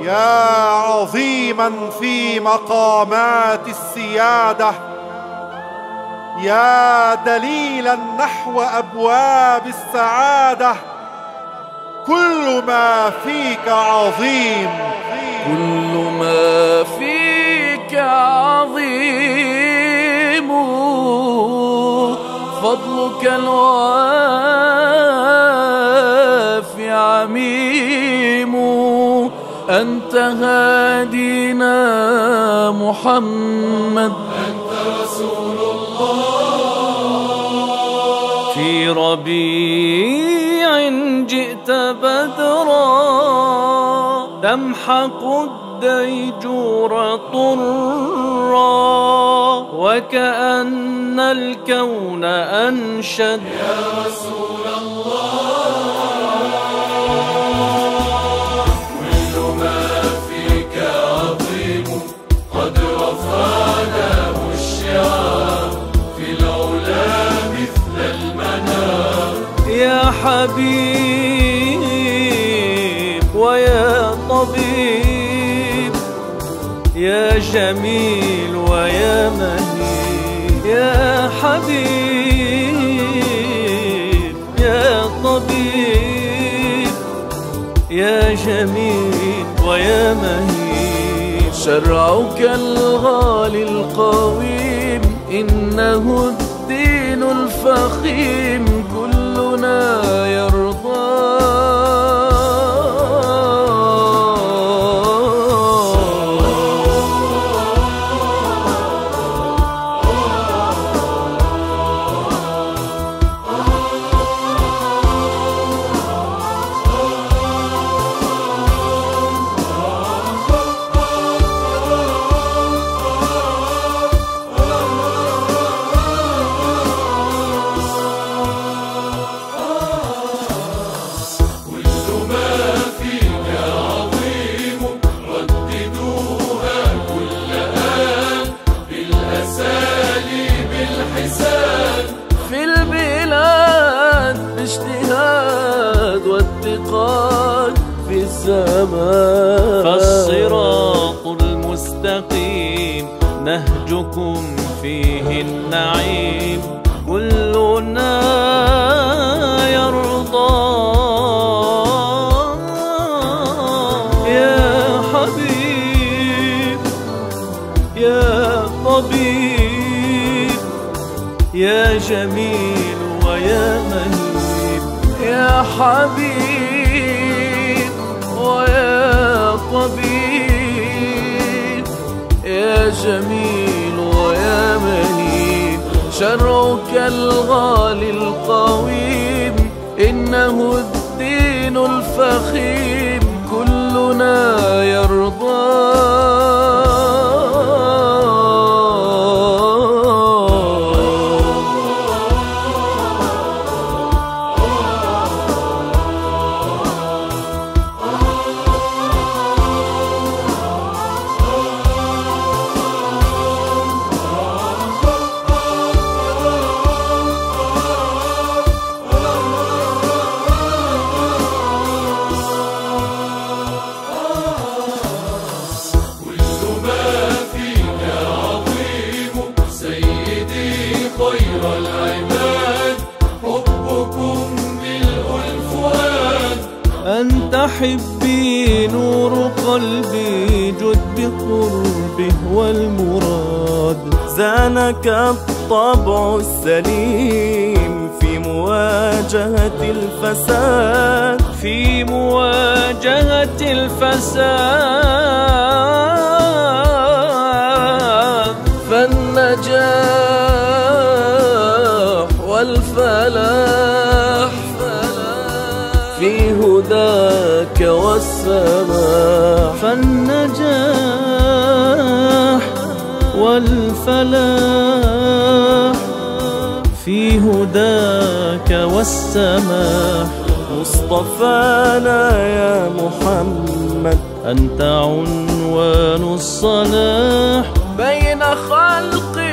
يا عظيما في مقامات السيادة، يا دليلا نحو أبواب السعادة، كل ما فيك عظيم، كل ما فيك عظيم، فضلك الوافي عميم، أنت هادينا محمد، أنت رسول الله. في ربيع جئت بدرا تمحق الديجور طرا، وكأن الكون أنشد يا رسول الله. كل ما فيك عظيم، قد رفعناه الشعار في العلا مثل المنار. يا حبيب ويا طبيب، يا جميل ويا مهيب، يا حبيب يا طبيب، يا جميل ويا مهيب. شرعك الغالي القويم، إنه الدين الفخيم، كلنا يرضى. في الزمان فالصراط المستقيم، نهجكم فيه النعيم، كلنا يرضى. يا حبيب يا طبيب، يا جميل ويا مهيب، يا حبيب ويا طبيب، يا جميل ويا مهيب. شرعك الغالي القويم، إنه الدين الفخيم، كلنا يرضى. خير العباد حبكم ملء الفؤاد. أنت حبي نور قلبي، جد بقربه والمراد. زانك الطبع السليم في مواجهة الفساد، في مواجهة الفساد. فالنجاح والفلاح في هداك والسماح. فالنجاح والفلاح في هداك والسماح. مصطفانا يا محمد، أنت عنوان الصلاح بين خلق